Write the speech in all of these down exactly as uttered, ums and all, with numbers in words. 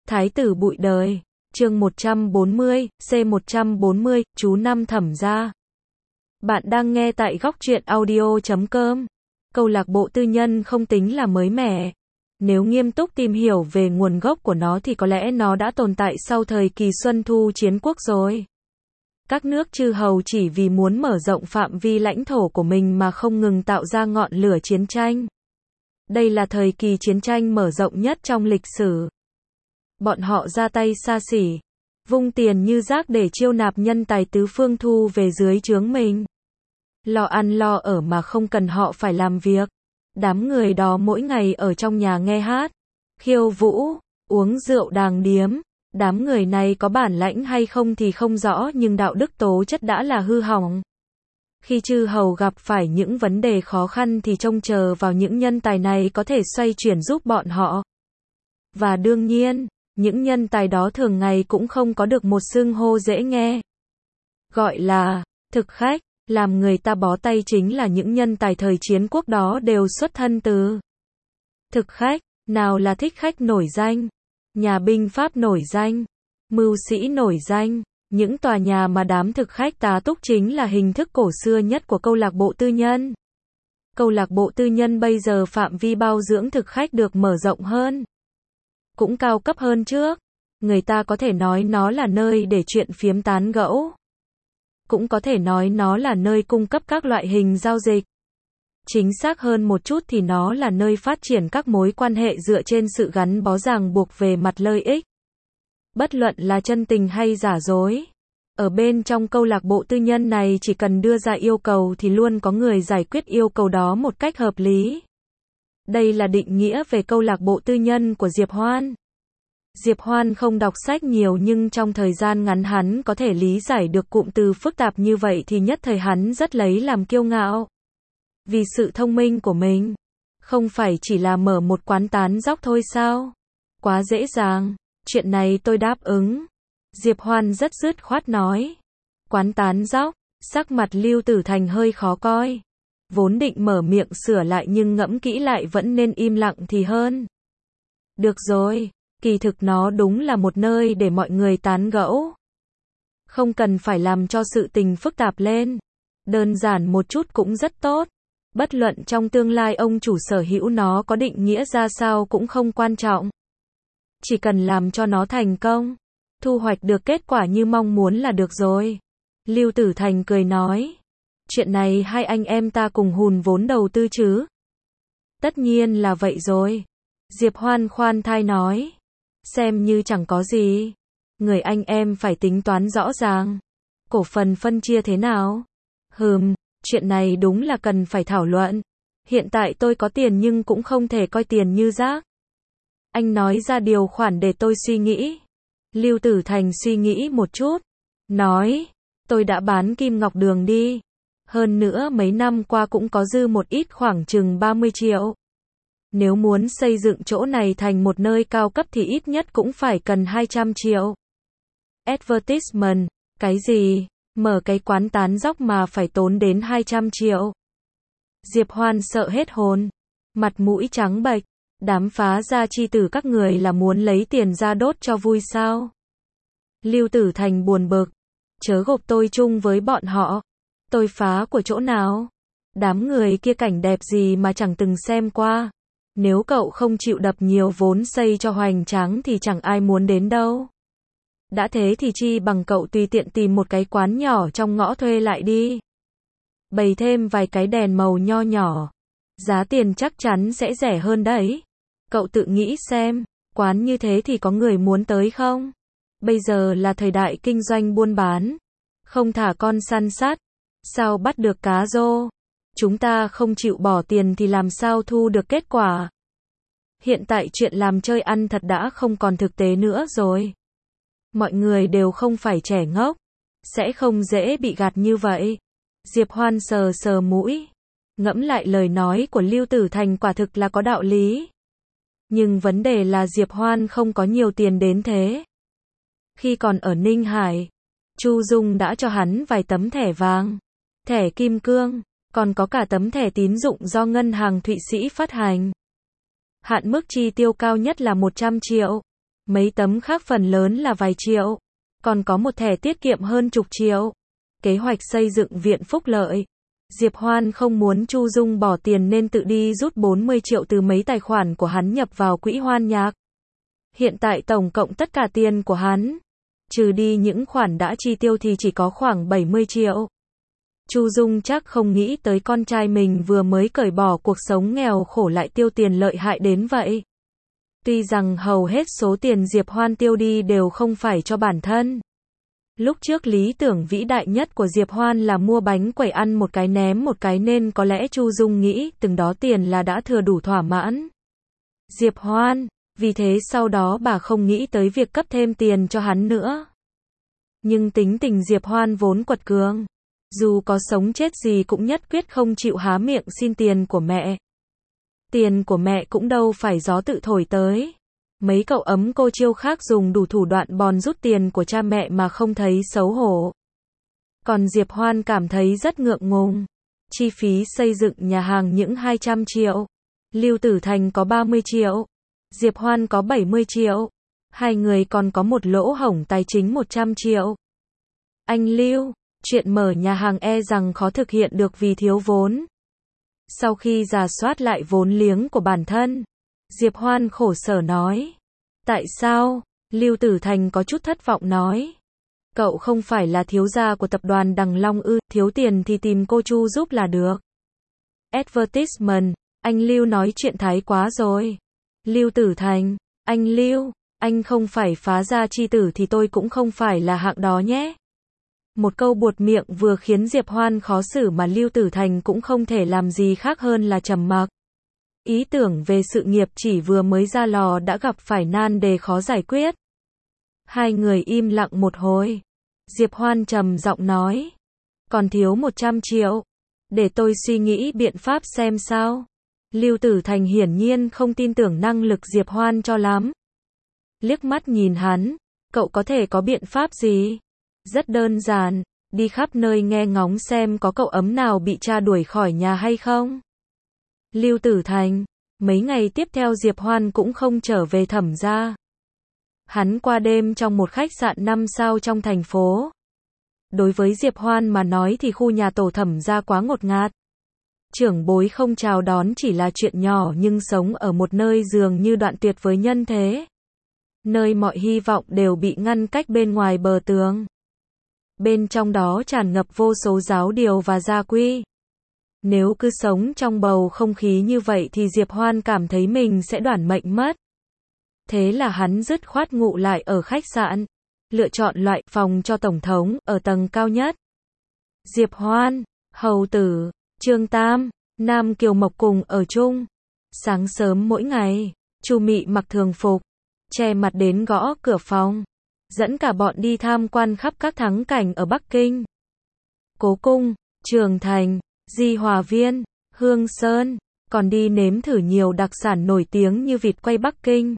Thái tử bụi đời, chương một trăm bốn mươi, C một trăm bốn mươi, chú Năm Thẩm gia. Bạn đang nghe tại góc truyện audio chấm com. Câu lạc bộ tư nhân không tính là mới mẻ. Nếu nghiêm túc tìm hiểu về nguồn gốc của nó thì có lẽ nó đã tồn tại sau thời kỳ Xuân Thu Chiến Quốc rồi. Các nước chư hầu chỉ vì muốn mở rộng phạm vi lãnh thổ của mình mà không ngừng tạo ra ngọn lửa chiến tranh. Đây là thời kỳ chiến tranh mở rộng nhất trong lịch sử. Bọn họ ra tay xa xỉ, vung tiền như rác để chiêu nạp nhân tài tứ phương thu về dưới trướng mình. Lo ăn lo ở mà không cần họ phải làm việc. Đám người đó mỗi ngày ở trong nhà nghe hát, khiêu vũ, uống rượu đàng điếm. Đám người này có bản lãnh hay không thì không rõ, nhưng đạo đức tố chất đã là hư hỏng. Khi chư hầu gặp phải những vấn đề khó khăn thì trông chờ vào những nhân tài này có thể xoay chuyển giúp bọn họ. Và đương nhiên, những nhân tài đó thường ngày cũng không có được một xưng hô dễ nghe. Gọi là thực khách, làm người ta bó tay chính là những nhân tài thời chiến quốc đó đều xuất thân từ thực khách. Nào là thích khách nổi danh, nhà binh pháp nổi danh, mưu sĩ nổi danh. Những tòa nhà mà đám thực khách tá túc chính là hình thức cổ xưa nhất của câu lạc bộ tư nhân. Câu lạc bộ tư nhân bây giờ phạm vi bao dưỡng thực khách được mở rộng hơn, cũng cao cấp hơn trước. Người ta có thể nói nó là nơi để chuyện phiếm tán gẫu, cũng có thể nói nó là nơi cung cấp các loại hình giao dịch. Chính xác hơn một chút thì nó là nơi phát triển các mối quan hệ dựa trên sự gắn bó ràng buộc về mặt lợi ích. Bất luận là chân tình hay giả dối, ở bên trong câu lạc bộ tư nhân này chỉ cần đưa ra yêu cầu thì luôn có người giải quyết yêu cầu đó một cách hợp lý. Đây là định nghĩa về câu lạc bộ tư nhân của Diệp Hoan. Diệp Hoan không đọc sách nhiều nhưng trong thời gian ngắn hắn có thể lý giải được cụm từ phức tạp như vậy thì nhất thời hắn rất lấy làm kiêu ngạo. Vì sự thông minh của mình, không phải chỉ là mở một quán tán dóc thôi sao? Quá dễ dàng, chuyện này tôi đáp ứng. Diệp Hoan rất dứt khoát nói. Quán tán dóc, sắc mặt Lưu Tử Thành hơi khó coi. Vốn định mở miệng sửa lại nhưng ngẫm kỹ lại vẫn nên im lặng thì hơn. Được rồi, kỳ thực nó đúng là một nơi để mọi người tán gẫu. Không cần phải làm cho sự tình phức tạp lên. Đơn giản một chút cũng rất tốt. Bất luận trong tương lai ông chủ sở hữu nó có định nghĩa ra sao cũng không quan trọng. Chỉ cần làm cho nó thành công, thu hoạch được kết quả như mong muốn là được rồi. Lưu Tử Thành cười nói. Chuyện này hai anh em ta cùng hùn vốn đầu tư chứ? Tất nhiên là vậy rồi. Diệp Hoan khoan thai nói. Xem như chẳng có gì. Người anh em phải tính toán rõ ràng. Cổ phần phân chia thế nào? Hừm, chuyện này đúng là cần phải thảo luận. Hiện tại tôi có tiền nhưng cũng không thể coi tiền như rác. Anh nói ra điều khoản để tôi suy nghĩ. Lưu Tử Thành suy nghĩ một chút. Nói, tôi đã bán Kim Ngọc Đường đi. Hơn nữa mấy năm qua cũng có dư một ít khoảng chừng ba mươi triệu. Nếu muốn xây dựng chỗ này thành một nơi cao cấp thì ít nhất cũng phải cần hai trăm triệu. Advertisement, cái gì? Mở cái quán tán dóc mà phải tốn đến hai trăm triệu. Diệp Hoan sợ hết hồn. Mặt mũi trắng bệch. Đám phá gia chi tử các người là muốn lấy tiền ra đốt cho vui sao? Lưu Tử Thành buồn bực. Chớ gộp tôi chung với bọn họ. Tôi phá của chỗ nào? Đám người kia cảnh đẹp gì mà chẳng từng xem qua. Nếu cậu không chịu đập nhiều vốn xây cho hoành tráng thì chẳng ai muốn đến đâu. Đã thế thì chi bằng cậu tùy tiện tìm một cái quán nhỏ trong ngõ thuê lại đi. Bày thêm vài cái đèn màu nho nhỏ. Giá tiền chắc chắn sẽ rẻ hơn đấy. Cậu tự nghĩ xem, quán như thế thì có người muốn tới không? Bây giờ là thời đại kinh doanh buôn bán. Không thả con săn sát, sao bắt được cá rô? Chúng ta không chịu bỏ tiền thì làm sao thu được kết quả? Hiện tại chuyện làm chơi ăn thật đã không còn thực tế nữa rồi. Mọi người đều không phải trẻ ngốc, sẽ không dễ bị gạt như vậy. Diệp Hoan sờ sờ mũi, ngẫm lại lời nói của Lưu Tử Thành quả thực là có đạo lý. Nhưng vấn đề là Diệp Hoan không có nhiều tiền đến thế. Khi còn ở Ninh Hải, Chu Dung đã cho hắn vài tấm thẻ vàng, thẻ kim cương, còn có cả tấm thẻ tín dụng do ngân hàng Thụy Sĩ phát hành. Hạn mức chi tiêu cao nhất là một trăm triệu. Mấy tấm khác phần lớn là vài triệu. Còn có một thẻ tiết kiệm hơn chục triệu. Kế hoạch xây dựng viện phúc lợi. Diệp Hoan không muốn Chu Dung bỏ tiền nên tự đi rút bốn mươi triệu từ mấy tài khoản của hắn nhập vào quỹ hoan nhạc. Hiện tại tổng cộng tất cả tiền của hắn, trừ đi những khoản đã chi tiêu thì chỉ có khoảng bảy mươi triệu. Chu Dung chắc không nghĩ tới con trai mình vừa mới cởi bỏ cuộc sống nghèo khổ lại tiêu tiền lợi hại đến vậy. Tuy rằng hầu hết số tiền Diệp Hoan tiêu đi đều không phải cho bản thân. Lúc trước lý tưởng vĩ đại nhất của Diệp Hoan là mua bánh quẩy ăn một cái ném một cái nên có lẽ Chu Dung nghĩ từng đó tiền là đã thừa đủ thỏa mãn Diệp Hoan, vì thế sau đó bà không nghĩ tới việc cấp thêm tiền cho hắn nữa. Nhưng tính tình Diệp Hoan vốn quật cường, dù có sống chết gì cũng nhất quyết không chịu há miệng xin tiền của mẹ. Tiền của mẹ cũng đâu phải gió tự thổi tới. Mấy cậu ấm cô chiêu khác dùng đủ thủ đoạn bòn rút tiền của cha mẹ mà không thấy xấu hổ. Còn Diệp Hoan cảm thấy rất ngượng ngùng. Chi phí xây dựng nhà hàng những hai trăm triệu. Lưu Tử Thành có ba mươi triệu. Diệp Hoan có bảy mươi triệu. Hai người còn có một lỗ hổng tài chính một trăm triệu. Anh Lưu, chuyện mở nhà hàng e rằng khó thực hiện được vì thiếu vốn. Sau khi rà soát lại vốn liếng của bản thân, Diệp Hoan khổ sở nói. Tại sao? Lưu Tử Thành có chút thất vọng nói. Cậu không phải là thiếu gia của tập đoàn Đằng Long ư, thiếu tiền thì tìm cô Chu giúp là được. Advertisement, anh Lưu nói chuyện thái quá rồi. Lưu Tử Thành, anh Lưu, anh không phải phá gia chi tử thì tôi cũng không phải là hạng đó nhé. Một câu buột miệng vừa khiến Diệp Hoan khó xử mà Lưu Tử Thành cũng không thể làm gì khác hơn là trầm mặc. Ý tưởng về sự nghiệp chỉ vừa mới ra lò đã gặp phải nan đề khó giải quyết. Hai người im lặng một hồi. Diệp Hoan trầm giọng nói. Còn thiếu một trăm triệu. Để tôi suy nghĩ biện pháp xem sao. Lưu Tử Thành hiển nhiên không tin tưởng năng lực Diệp Hoan cho lắm. Liếc mắt nhìn hắn. Cậu có thể có biện pháp gì? Rất đơn giản. Đi khắp nơi nghe ngóng xem có cậu ấm nào bị cha đuổi khỏi nhà hay không. Lưu Tử Thành, mấy ngày tiếp theo Diệp Hoan cũng không trở về Thẩm gia. Hắn qua đêm trong một khách sạn năm sao trong thành phố. Đối với Diệp Hoan mà nói thì khu nhà tổ Thẩm gia quá ngột ngạt. Trưởng bối không chào đón chỉ là chuyện nhỏ nhưng sống ở một nơi dường như đoạn tuyệt với nhân thế. Nơi mọi hy vọng đều bị ngăn cách bên ngoài bờ tường. Bên trong đó tràn ngập vô số giáo điều và gia quy. Nếu cứ sống trong bầu không khí như vậy thì Diệp Hoan cảm thấy mình sẽ đoản mệnh mất. Thế là hắn dứt khoát ngụ lại ở khách sạn, lựa chọn loại phòng cho tổng thống ở tầng cao nhất. Diệp Hoan, Hầu Tử, Trương Tam, Nam Kiều Mộc cùng ở chung. Sáng sớm mỗi ngày, Chu Mị mặc thường phục, che mặt đến gõ cửa phòng, dẫn cả bọn đi tham quan khắp các thắng cảnh ở Bắc Kinh. Cố Cung, Trường Thành, Di Hòa Viên, Hương Sơn, còn đi nếm thử nhiều đặc sản nổi tiếng như vịt quay Bắc Kinh,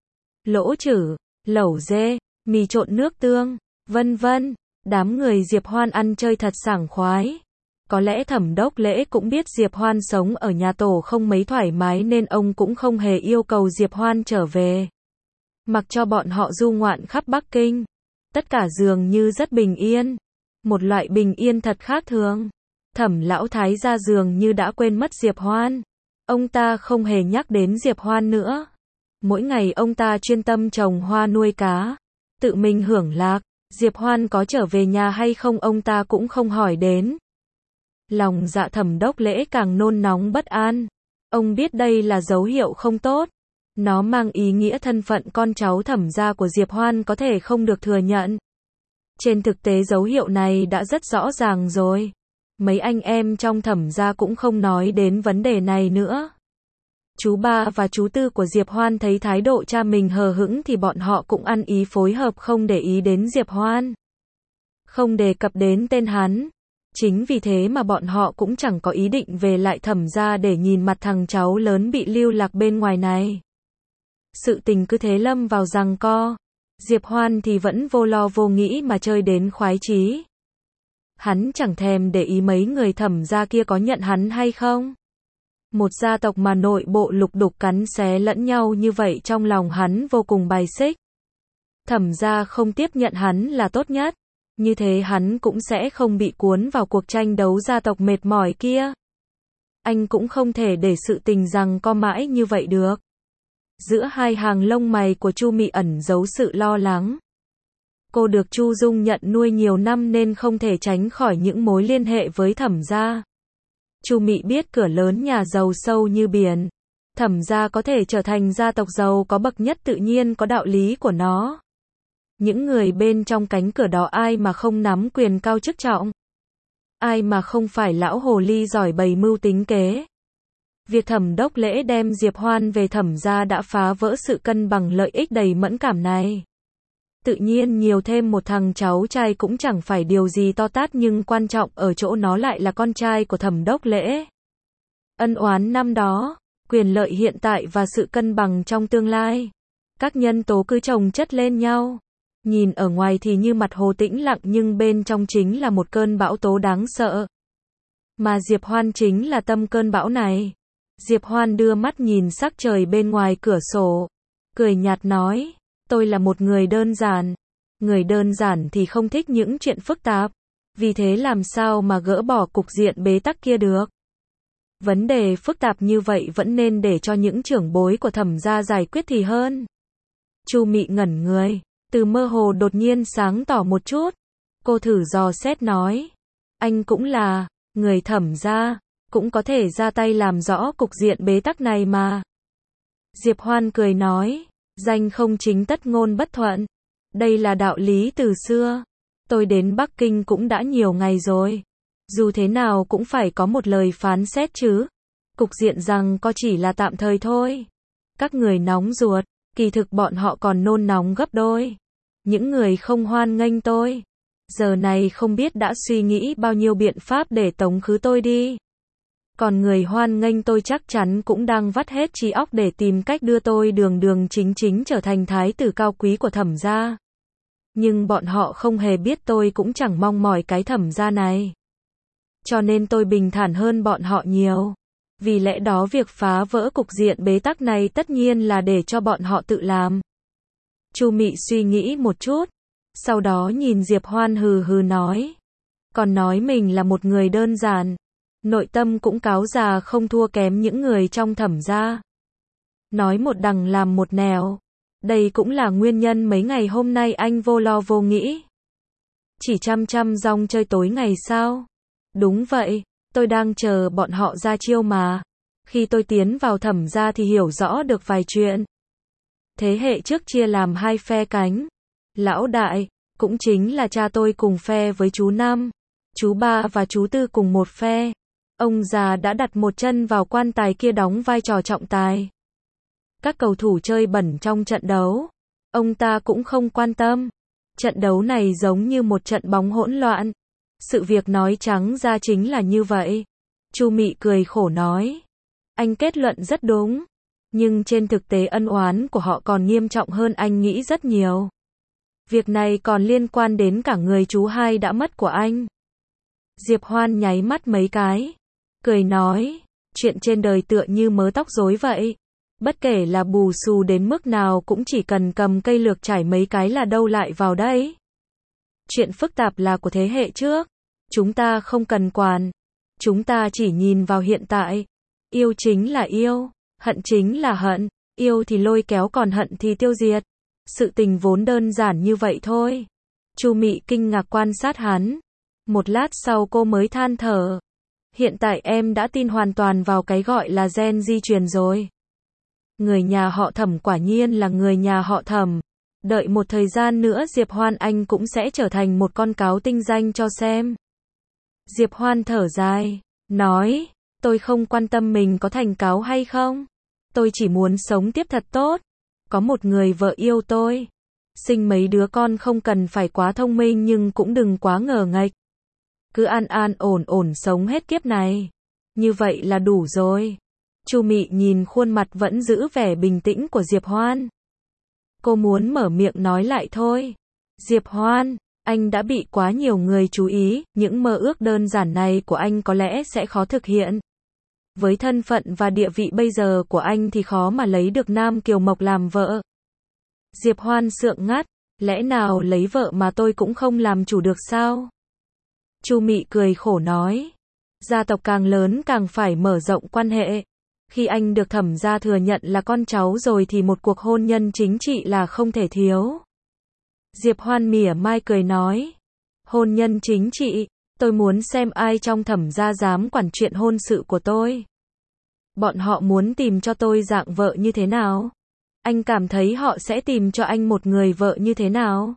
lỗ chử, lẩu dê, mì trộn nước tương, vân vân. Đám người Diệp Hoan ăn chơi thật sảng khoái. Có lẽ Thẩm Đốc Lễ cũng biết Diệp Hoan sống ở nhà tổ không mấy thoải mái nên ông cũng không hề yêu cầu Diệp Hoan trở về. Mặc cho bọn họ du ngoạn khắp Bắc Kinh. Tất cả dường như rất bình yên. Một loại bình yên thật khác thường. Thẩm lão thái gia dường như đã quên mất Diệp Hoan. Ông ta không hề nhắc đến Diệp Hoan nữa. Mỗi ngày ông ta chuyên tâm trồng hoa nuôi cá, tự mình hưởng lạc. Diệp Hoan có trở về nhà hay không ông ta cũng không hỏi đến. Lòng dạ Thẩm Đốc Lễ càng nôn nóng bất an. Ông biết đây là dấu hiệu không tốt. Nó mang ý nghĩa thân phận con cháu Thẩm gia của Diệp Hoan có thể không được thừa nhận. Trên thực tế dấu hiệu này đã rất rõ ràng rồi. Mấy anh em trong Thẩm gia cũng không nói đến vấn đề này nữa. Chú ba và chú tư của Diệp Hoan thấy thái độ cha mình hờ hững thì bọn họ cũng ăn ý phối hợp không để ý đến Diệp Hoan. Không đề cập đến tên hắn. Chính vì thế mà bọn họ cũng chẳng có ý định về lại Thẩm gia để nhìn mặt thằng cháu lớn bị lưu lạc bên ngoài này. Sự tình cứ thế lâm vào giằng co. Diệp Hoan thì vẫn vô lo vô nghĩ mà chơi đến khoái chí. Hắn chẳng thèm để ý mấy người Thẩm gia kia có nhận hắn hay không. Một gia tộc mà nội bộ lục đục cắn xé lẫn nhau như vậy trong lòng hắn vô cùng bài xích. Thẩm gia không tiếp nhận hắn là tốt nhất. Như thế hắn cũng sẽ không bị cuốn vào cuộc tranh đấu gia tộc mệt mỏi kia. Anh cũng không thể để sự tình giằng co mãi như vậy được. Giữa hai hàng lông mày của Chu Mị ẩn giấu sự lo lắng. Cô được Chu Dung nhận nuôi nhiều năm nên không thể tránh khỏi những mối liên hệ với Thẩm gia. Chu Mị biết cửa lớn nhà giàu sâu như biển. Thẩm gia có thể trở thành gia tộc giàu có bậc nhất tự nhiên có đạo lý của nó. Những người bên trong cánh cửa đó ai mà không nắm quyền cao chức trọng. Ai mà không phải lão hồ ly giỏi bày mưu tính kế. Việc Thẩm Đốc Lễ đem Diệp Hoan về Thẩm gia đã phá vỡ sự cân bằng lợi ích đầy mẫn cảm này. Tự nhiên nhiều thêm một thằng cháu trai cũng chẳng phải điều gì to tát nhưng quan trọng ở chỗ nó lại là con trai của Thẩm Đốc Lễ. Ân oán năm đó, quyền lợi hiện tại và sự cân bằng trong tương lai. Các nhân tố cứ chồng chất lên nhau. Nhìn ở ngoài thì như mặt hồ tĩnh lặng nhưng bên trong chính là một cơn bão tố đáng sợ. Mà Diệp Hoan chính là tâm cơn bão này. Diệp Hoan đưa mắt nhìn sắc trời bên ngoài cửa sổ. Cười nhạt nói, tôi là một người đơn giản. Người đơn giản thì không thích những chuyện phức tạp. Vì thế làm sao mà gỡ bỏ cục diện bế tắc kia được. Vấn đề phức tạp như vậy vẫn nên để cho những trưởng bối của Thẩm gia giải quyết thì hơn. Chu Mị ngẩn người. Từ mơ hồ đột nhiên sáng tỏ một chút. Cô thử dò xét nói. Anh cũng là người Thẩm gia, cũng có thể ra tay làm rõ cục diện bế tắc này mà. Diệp Hoan cười nói. Danh không chính tất ngôn bất thuận. Đây là đạo lý từ xưa. Tôi đến Bắc Kinh cũng đã nhiều ngày rồi. Dù thế nào cũng phải có một lời phán xét chứ. Cục diện rằng có chỉ là tạm thời thôi. Các người nóng ruột. Kỳ thực bọn họ còn nôn nóng gấp đôi. Những người không hoan nghênh tôi. Giờ này không biết đã suy nghĩ bao nhiêu biện pháp để tống khứ tôi đi. Còn người hoan nghênh tôi chắc chắn cũng đang vắt hết trí óc để tìm cách đưa tôi đường đường chính chính trở thành thái tử cao quý của Thẩm gia. Nhưng bọn họ không hề biết tôi cũng chẳng mong mỏi cái Thẩm gia này. Cho nên tôi bình thản hơn bọn họ nhiều. Vì lẽ đó việc phá vỡ cục diện bế tắc này tất nhiên là để cho bọn họ tự làm. Chu Mị suy nghĩ một chút. Sau đó nhìn Diệp Hoan hừ hừ nói. Còn nói mình là một người đơn giản. Nội tâm cũng cáo già không thua kém những người trong Thẩm gia. Nói một đằng làm một nẻo. Đây cũng là nguyên nhân mấy ngày hôm nay anh vô lo vô nghĩ. Chỉ chăm chăm rong chơi tối ngày sao? Đúng vậy, tôi đang chờ bọn họ ra chiêu mà. Khi tôi tiến vào Thẩm gia thì hiểu rõ được vài chuyện. Thế hệ trước chia làm hai phe cánh. Lão đại, cũng chính là cha tôi cùng phe với chú Năm. Chú Ba và chú Tư cùng một phe. Ông già đã đặt một chân vào quan tài kia đóng vai trò trọng tài. Các cầu thủ chơi bẩn trong trận đấu. Ông ta cũng không quan tâm. Trận đấu này giống như một trận bóng hỗn loạn. Sự việc nói trắng ra chính là như vậy. Chu Mị cười khổ nói. Anh kết luận rất đúng. Nhưng trên thực tế ân oán của họ còn nghiêm trọng hơn anh nghĩ rất nhiều. Việc này còn liên quan đến cả người chú hai đã mất của anh. Diệp Hoan nháy mắt mấy cái. Cười nói. Chuyện trên đời tựa như mớ tóc rối vậy. Bất kể là bù xù đến mức nào cũng chỉ cần cầm cây lược chải mấy cái là đâu lại vào đấy. Chuyện phức tạp là của thế hệ trước. Chúng ta không cần quản. Chúng ta chỉ nhìn vào hiện tại. Yêu chính là yêu. Hận chính là hận. Yêu thì lôi kéo còn hận thì tiêu diệt. Sự tình vốn đơn giản như vậy thôi. Chu Mị kinh ngạc quan sát hắn. Một lát sau cô mới than thở. Hiện tại em đã tin hoàn toàn vào cái gọi là gen di truyền rồi. Người nhà họ Thẩm quả nhiên là người nhà họ Thẩm. Đợi một thời gian nữa Diệp Hoan anh cũng sẽ trở thành một con cáo tinh danh cho xem. Diệp Hoan thở dài, nói, tôi không quan tâm mình có thành cáo hay không. Tôi chỉ muốn sống tiếp thật tốt. Có một người vợ yêu tôi. Sinh mấy đứa con không cần phải quá thông minh nhưng cũng đừng quá ngờ nghệch. Cứ an an ổn ổn sống hết kiếp này. Như vậy là đủ rồi. Chu Mị nhìn khuôn mặt vẫn giữ vẻ bình tĩnh của Diệp Hoan. Cô muốn mở miệng nói lại thôi. Diệp Hoan, anh đã bị quá nhiều người chú ý, những mơ ước đơn giản này của anh có lẽ sẽ khó thực hiện. Với thân phận và địa vị bây giờ của anh thì khó mà lấy được Nam Kiều Mộc làm vợ. Diệp Hoan sượng ngắt, Lẽ nào lấy vợ mà tôi cũng không làm chủ được sao? Chu Mị cười khổ nói. Gia tộc càng lớn càng phải mở rộng quan hệ. Khi anh được Thẩm gia thừa nhận là con cháu rồi thì một cuộc hôn nhân chính trị là không thể thiếu. Diệp Hoan mỉa mai cười nói. Hôn nhân chính trị, tôi muốn xem ai trong Thẩm gia dám quản chuyện hôn sự của tôi. Bọn họ muốn tìm cho tôi dạng vợ như thế nào? Anh cảm thấy họ sẽ tìm cho anh một người vợ như thế nào?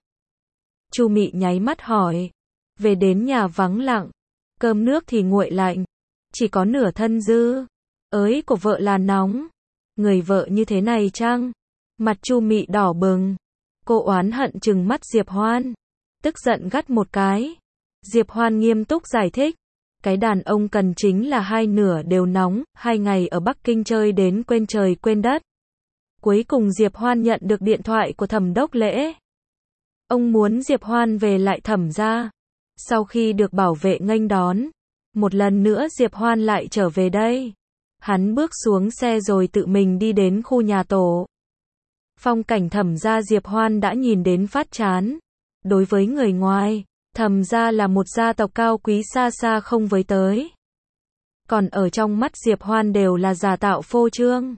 Chu Mị nháy mắt hỏi. Về đến nhà vắng lặng, cơm nước thì nguội lạnh, chỉ có nửa thân dư. Ới của vợ là nóng. Người vợ như thế này chăng? Mặt Chu Mị đỏ bừng. Cô oán hận trừng mắt Diệp Hoan, tức giận gắt một cái. Diệp Hoan nghiêm túc giải thích. Cái đàn ông cần chính là hai nửa đều nóng, hai ngày ở Bắc Kinh chơi đến quên trời quên đất. Cuối cùng Diệp Hoan nhận được điện thoại của Thẩm Đốc Lễ. Ông muốn Diệp Hoan về lại Thẩm gia. Sau khi được bảo vệ nghênh đón, một lần nữa Diệp Hoan lại trở về đây. Hắn bước xuống xe rồi tự mình đi đến khu nhà tổ. Phong cảnh Thẩm gia Diệp Hoan đã nhìn đến phát chán. Đối với người ngoài, Thẩm gia là một gia tộc cao quý xa xa không với tới. Còn ở trong mắt Diệp Hoan đều là giả tạo phô trương.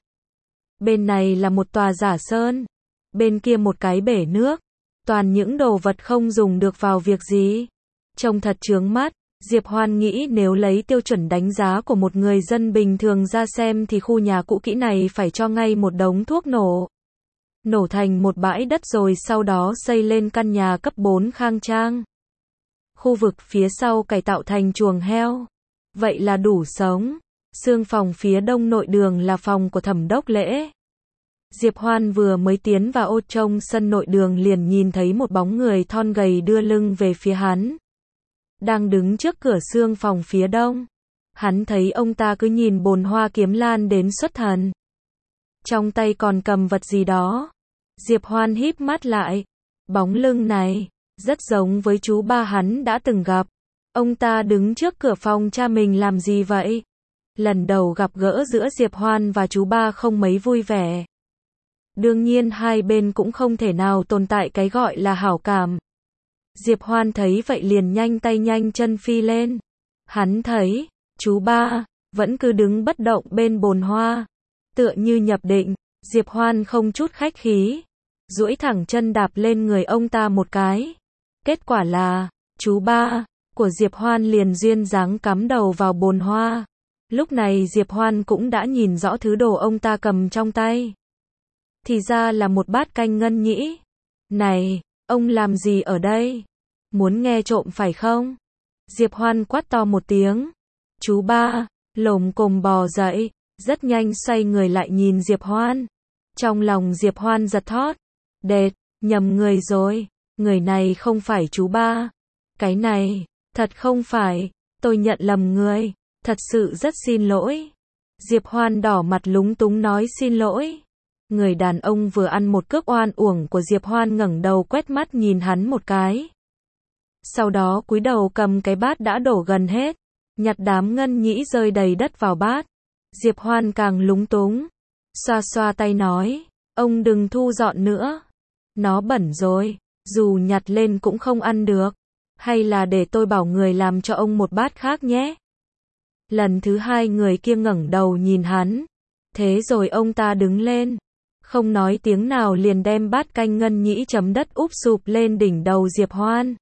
Bên này là một tòa giả sơn, bên kia một cái bể nước, toàn những đồ vật không dùng được vào việc gì. Trông thật chướng mắt. Diệp Hoan nghĩ nếu lấy tiêu chuẩn đánh giá của một người dân bình thường ra xem thì khu nhà cũ kỹ này phải cho ngay một đống thuốc nổ. Nổ thành một bãi đất rồi sau đó xây lên căn nhà cấp bốn khang trang. Khu vực phía sau cải tạo thành chuồng heo. Vậy là đủ sống. Xương phòng phía đông nội đường là phòng của Thẩm Đốc Lễ. Diệp Hoan vừa mới tiến vào ô trông sân nội đường liền nhìn thấy một bóng người thon gầy đưa lưng về phía hắn. Đang đứng trước cửa xương phòng phía đông. Hắn thấy ông ta cứ nhìn bồn hoa kiếm lan đến xuất thần. Trong tay còn cầm vật gì đó. Diệp Hoan híp mắt lại. Bóng lưng này, rất giống với chú ba hắn đã từng gặp. Ông ta đứng trước cửa phòng cha mình làm gì vậy? Lần đầu gặp gỡ giữa Diệp Hoan và chú ba không mấy vui vẻ. Đương nhiên hai bên cũng không thể nào tồn tại cái gọi là hảo cảm. Diệp Hoan thấy vậy liền nhanh tay nhanh chân phi lên. Hắn thấy, chú ba, vẫn cứ đứng bất động bên bồn hoa. Tựa như nhập định, Diệp Hoan không chút khách khí. Duỗi thẳng chân đạp lên người ông ta một cái. Kết quả là, chú ba, của Diệp Hoan liền duyên dáng cắm đầu vào bồn hoa. Lúc này Diệp Hoan cũng đã nhìn rõ thứ đồ ông ta cầm trong tay. Thì ra là một bát canh ngân nhĩ. Này, ông làm gì ở đây? Muốn nghe trộm phải không? Diệp Hoan quát to một tiếng. Chú ba, lồm cồm bò dậy, rất nhanh xoay người lại nhìn Diệp Hoan. Trong lòng Diệp Hoan giật thót. Đệt, nhầm người rồi, người này không phải chú ba. Cái này, thật không phải, tôi nhận lầm người, thật sự rất xin lỗi. Diệp Hoan đỏ mặt lúng túng nói xin lỗi. Người đàn ông vừa ăn một cước oan uổng của Diệp Hoan ngẩng đầu quét mắt nhìn hắn một cái. Sau đó cúi đầu cầm cái bát đã đổ gần hết, nhặt đám ngân nhĩ rơi đầy đất vào bát. Diệp Hoan càng lúng túng, xoa xoa tay nói, ông đừng thu dọn nữa. Nó bẩn rồi, dù nhặt lên cũng không ăn được. Hay là để tôi bảo người làm cho ông một bát khác nhé. Lần thứ hai người kia ngẩng đầu nhìn hắn. Thế rồi ông ta đứng lên, không nói tiếng nào liền đem bát canh ngân nhĩ chấm đất úp sụp lên đỉnh đầu Diệp Hoan.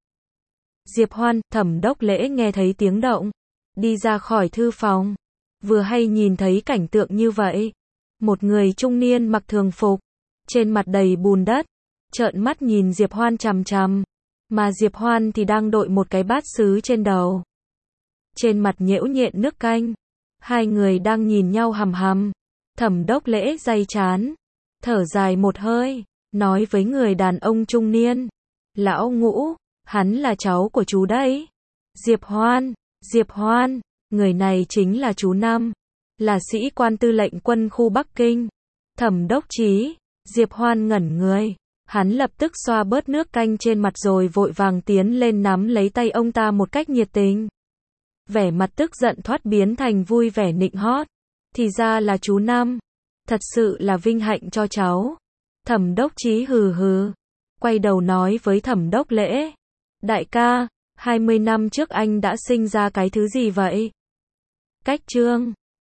Diệp Hoan, Thẩm Đốc Lễ nghe thấy tiếng động, đi ra khỏi thư phòng. Vừa hay nhìn thấy cảnh tượng như vậy. Một người trung niên mặc thường phục, trên mặt đầy bùn đất, trợn mắt nhìn Diệp Hoan chằm chằm. Mà Diệp Hoan thì đang đội một cái bát sứ trên đầu. Trên mặt nhễu nhện nước canh. Hai người đang nhìn nhau hằm hằm. Thẩm Đốc Lễ day chán, thở dài một hơi, nói với người đàn ông trung niên. Lão Ngũ, hắn là cháu của chú đấy. Diệp Hoan, Diệp Hoan, người này chính là chú Năm, là sĩ quan tư lệnh quân khu Bắc Kinh. Thẩm Đốc Chí, Diệp Hoan ngẩn người. Hắn lập tức xoa bớt nước canh trên mặt rồi vội vàng tiến lên nắm lấy tay ông ta một cách nhiệt tình. Vẻ mặt tức giận thoát biến thành vui vẻ nịnh hót. Thì ra là chú Năm. Thật sự là vinh hạnh cho cháu. Thẩm Đốc Chí hừ hừ. quay đầu nói với Thẩm Đốc Lễ. Đại ca, hai mươi năm trước anh đã sinh ra cái thứ gì vậy? Cách Trương